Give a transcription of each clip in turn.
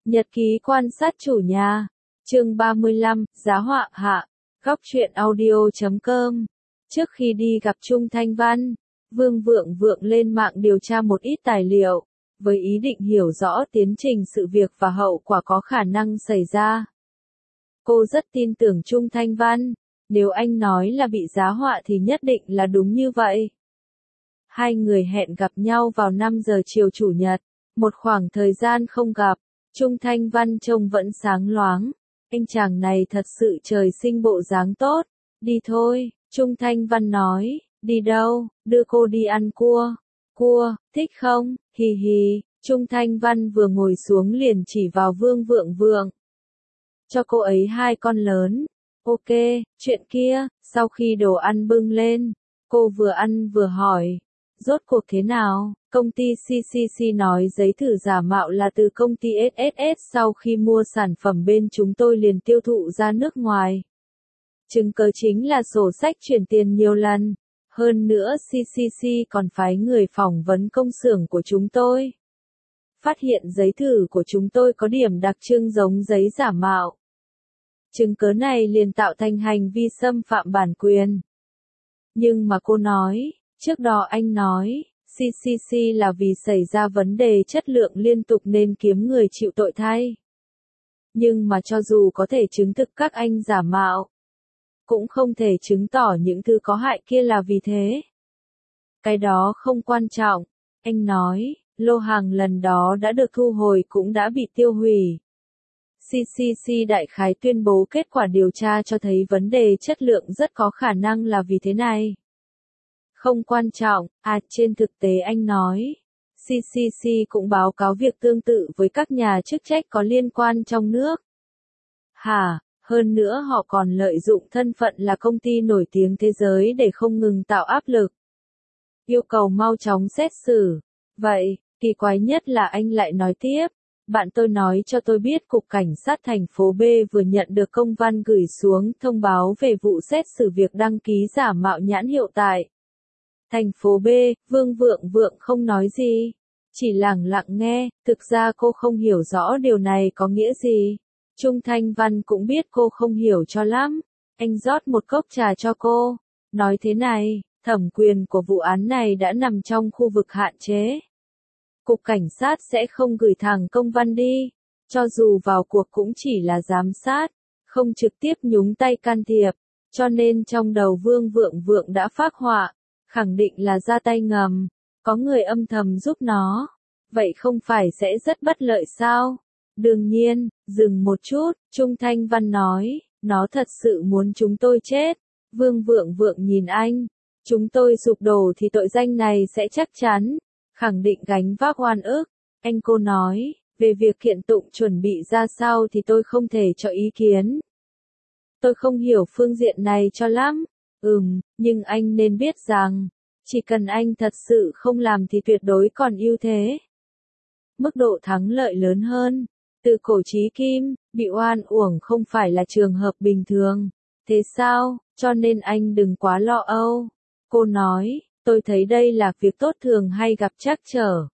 Nhật ký quan sát chủ nhà. Chương 35, giá họa hạ. Góc truyện audio.com. Trước khi đi gặp Trung Thanh Văn, Vương Vượng Vượng lên mạng điều tra một ít tài liệu, với ý định hiểu rõ tiến trình sự việc và hậu quả có khả năng xảy ra. Cô rất tin tưởng Trung Thanh Văn, nếu anh nói là bị giá họa thì nhất định là đúng như vậy. Hai người hẹn gặp nhau vào 5 giờ chiều Chủ nhật, một khoảng thời gian không gặp, Trung Thanh Văn trông vẫn sáng loáng. Anh chàng này thật sự trời sinh bộ dáng tốt. Đi thôi, Trung Thanh Văn nói. Đi đâu? Đưa cô đi ăn cua. Cua, thích không? Hì hì. Trung Thanh Văn vừa ngồi xuống liền chỉ vào Vương Vượng Vượng. Cho cô ấy 2 con lớn. Ok, chuyện kia. Sau khi đồ ăn bưng lên, cô vừa ăn vừa hỏi. Rốt cuộc thế nào? Công ty CCC nói giấy thử giả mạo là từ công ty SSS, sau khi mua sản phẩm bên chúng tôi liền tiêu thụ ra nước ngoài. Chứng cớ chính là sổ sách chuyển tiền nhiều lần. Hơn nữa CCC còn phái người phỏng vấn công xưởng của chúng tôi. Phát hiện giấy thử của chúng tôi có điểm đặc trưng giống giấy giả mạo. Chứng cớ này liền tạo thành hành vi xâm phạm bản quyền. Nhưng mà cô nói, trước đó anh nói, CCC là vì xảy ra vấn đề chất lượng liên tục nên kiếm người chịu tội thay. Nhưng mà cho dù có thể chứng thực các anh giả mạo, cũng không thể chứng tỏ những thứ có hại kia là vì thế. Cái đó không quan trọng, anh nói, lô hàng lần đó đã được thu hồi cũng đã bị tiêu hủy. CCC đại khái tuyên bố kết quả điều tra cho thấy vấn đề chất lượng rất có khả năng là vì thế này. Không quan trọng, trên thực tế anh nói, CCC cũng báo cáo việc tương tự với các nhà chức trách có liên quan trong nước. Hơn nữa họ còn lợi dụng thân phận là công ty nổi tiếng thế giới để không ngừng tạo áp lực. Yêu cầu mau chóng xét xử. Vậy, kỳ quái nhất là anh lại nói tiếp. Bạn tôi nói cho tôi biết Cục Cảnh sát thành phố B vừa nhận được công văn gửi xuống thông báo về vụ xét xử việc đăng ký giả mạo nhãn hiệu tại thành phố B. Vương Vượng Vượng không nói gì, chỉ lẳng lặng nghe, thực ra cô không hiểu rõ điều này có nghĩa gì. Trung Thanh Văn cũng biết cô không hiểu cho lắm, anh rót một cốc trà cho cô, nói thế này, thẩm quyền của vụ án này đã nằm trong khu vực hạn chế. Cục Cảnh sát sẽ không gửi thẳng công văn đi, cho dù vào cuộc cũng chỉ là giám sát, không trực tiếp nhúng tay can thiệp, cho nên trong đầu Vương Vượng Vượng đã phác họa, khẳng định là ra tay ngầm, có người âm thầm giúp nó, vậy không phải sẽ rất bất lợi sao? Đương nhiên, dừng một chút, Trung Thanh Văn nói, nó thật sự muốn chúng tôi chết. Vương Vượng Vượng nhìn anh, chúng tôi sụp đổ thì tội danh này sẽ chắc chắn, khẳng định gánh vác oan ức. Anh cô nói, về việc kiện tụng chuẩn bị ra sao thì tôi không thể cho ý kiến. Tôi không hiểu phương diện này cho lắm. Nhưng anh nên biết rằng, chỉ cần anh thật sự không làm thì tuyệt đối còn ưu thế. Mức độ thắng lợi lớn hơn. Từ cổ chí kim, bị oan uổng không phải là trường hợp bình thường. Thế sao, cho nên anh đừng quá lo âu. Cô nói, tôi thấy đây là việc tốt thường hay gặp trắc trở.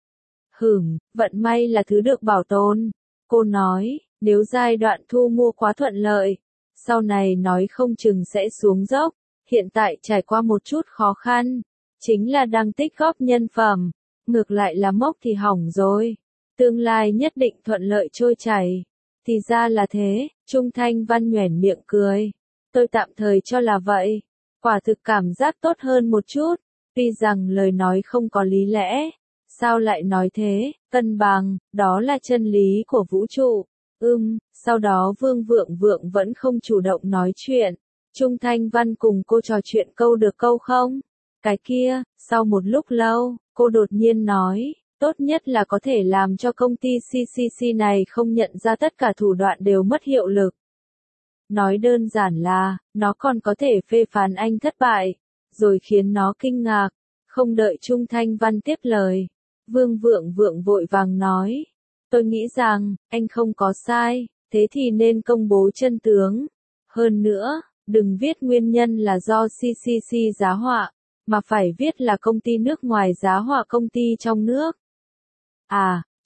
Vận may là thứ được bảo tồn. Cô nói, nếu giai đoạn thu mua quá thuận lợi, sau này nói không chừng sẽ xuống dốc. Hiện tại trải qua một chút khó khăn, chính là đang tích góp nhân phẩm, ngược lại là mốc thì hỏng rồi. Tương lai nhất định thuận lợi trôi chảy. Thì ra là thế, Trung Thanh Văn nhoẻn miệng cười. Tôi tạm thời cho là vậy. Quả thực cảm giác tốt hơn một chút, tuy rằng lời nói không có lý lẽ. Sao lại nói thế, cân bằng, đó là chân lý của vũ trụ. Sau đó Vương Vượng Vượng vẫn không chủ động nói chuyện. Trung Thanh Văn cùng cô trò chuyện câu được câu không? Cái kia, sau một lúc lâu, cô đột nhiên nói, tốt nhất là có thể làm cho công ty CCC này không nhận ra tất cả thủ đoạn đều mất hiệu lực. Nói đơn giản là, nó còn có thể phê phán anh thất bại, rồi khiến nó kinh ngạc. Không đợi Trung Thanh Văn tiếp lời, Vương Vượng Vượng vội vàng nói, tôi nghĩ rằng, anh không có sai, thế thì nên công bố chân tướng. Hơn nữa, đừng viết nguyên nhân là do CCC giá họa, mà phải viết là công ty nước ngoài giá họa công ty trong nước.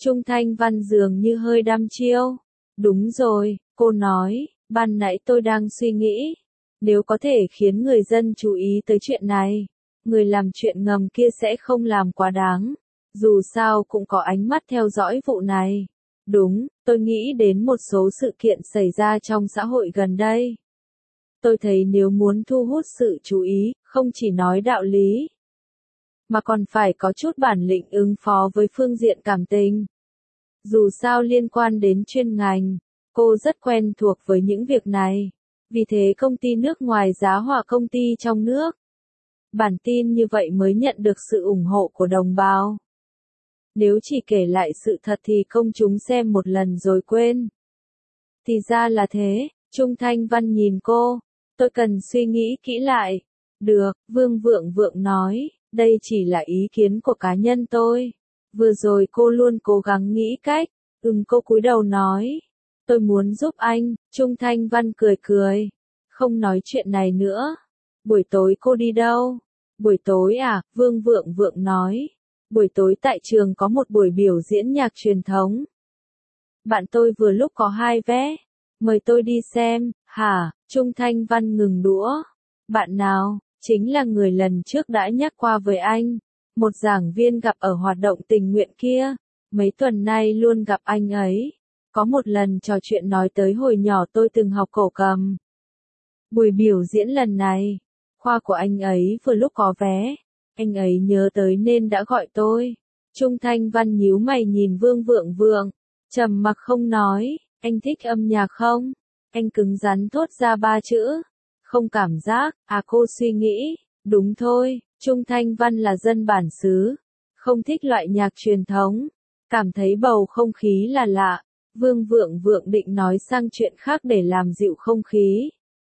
Trung Thanh Văn dường như hơi đăm chiêu. Đúng rồi, cô nói, ban nãy tôi đang suy nghĩ. Nếu có thể khiến người dân chú ý tới chuyện này, người làm chuyện ngầm kia sẽ không làm quá đáng. Dù sao cũng có ánh mắt theo dõi vụ này. Đúng, tôi nghĩ đến một số sự kiện xảy ra trong xã hội gần đây. Tôi thấy nếu muốn thu hút sự chú ý, không chỉ nói đạo lý, mà còn phải có chút bản lĩnh ứng phó với phương diện cảm tình. Dù sao liên quan đến chuyên ngành, cô rất quen thuộc với những việc này. Vì thế công ty nước ngoài giá họa công ty trong nước. Bản tin như vậy mới nhận được sự ủng hộ của đồng bào. Nếu chỉ kể lại sự thật thì công chúng xem một lần rồi quên. Thì ra là thế, Trung Thanh Văn nhìn cô. Tôi cần suy nghĩ kỹ lại. Được, Vương Vượng Vượng nói, đây chỉ là ý kiến của cá nhân tôi. Vừa rồi cô luôn cố gắng nghĩ cách. Cô cúi đầu nói. Tôi muốn giúp anh, Trung Thanh Văn cười cười. Không nói chuyện này nữa. Buổi tối cô đi đâu? Buổi tối à, Vương Vượng Vượng nói. Buổi tối tại trường có một buổi biểu diễn nhạc truyền thống. Bạn tôi vừa lúc có 2 vé. Mời tôi đi xem, hả? Trung Thanh Văn ngừng đũa. Bạn nào? Chính là người lần trước đã nhắc qua với anh. Một giảng viên gặp ở hoạt động tình nguyện kia. Mấy tuần nay luôn gặp anh ấy. Có một lần trò chuyện nói tới hồi nhỏ tôi từng học cổ cầm. Buổi biểu diễn lần này, khoa của anh ấy vừa lúc có vé. Anh ấy nhớ tới nên đã gọi tôi. Trung Thanh Văn nhíu mày nhìn Vương Vượng Vượng. Trầm mặc không nói. Anh thích âm nhạc không? Anh cứng rắn thốt ra 3 chữ. Không cảm giác, à cô suy nghĩ. Đúng thôi, Trung Thanh Văn là dân bản xứ. Không thích loại nhạc truyền thống. Cảm thấy bầu không khí là lạ. Vương Vượng Vượng định nói sang chuyện khác để làm dịu không khí.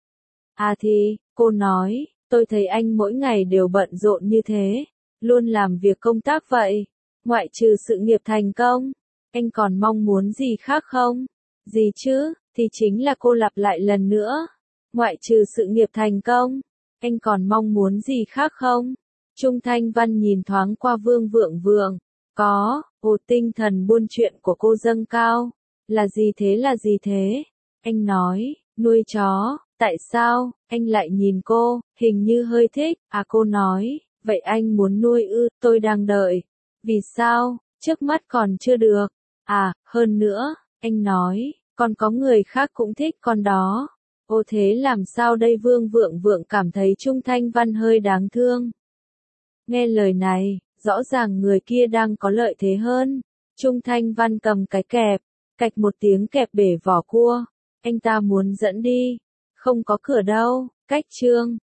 À thì, cô nói, tôi thấy anh mỗi ngày đều bận rộn như thế. Luôn làm việc công tác vậy. Ngoại trừ sự nghiệp thành công. Anh còn mong muốn gì khác không? Gì chứ, thì chính là cô lặp lại lần nữa. Ngoại trừ sự nghiệp thành công. Anh còn mong muốn gì khác không? Trung Thanh Văn nhìn thoáng qua Vương Vượng Vượng. Có, tinh thần buôn chuyện của cô dâng cao. Là gì thế là gì thế? Anh nói, nuôi chó. Tại sao? Anh lại nhìn cô, hình như hơi thích. À cô nói, vậy anh muốn nuôi ư? Tôi đang đợi. Vì sao? Trước mắt còn chưa được. À, hơn nữa, anh nói, còn có người khác cũng thích con đó. Thế làm sao đây? Vương Vượng Vượng cảm thấy Trung Thanh Văn hơi đáng thương. Nghe lời này, rõ ràng người kia đang có lợi thế hơn. Trung Thanh Văn cầm cái kẹp, cạch một tiếng kẹp bể vỏ cua. Anh ta muốn dẫn đi. Không có cửa đâu, cách chương.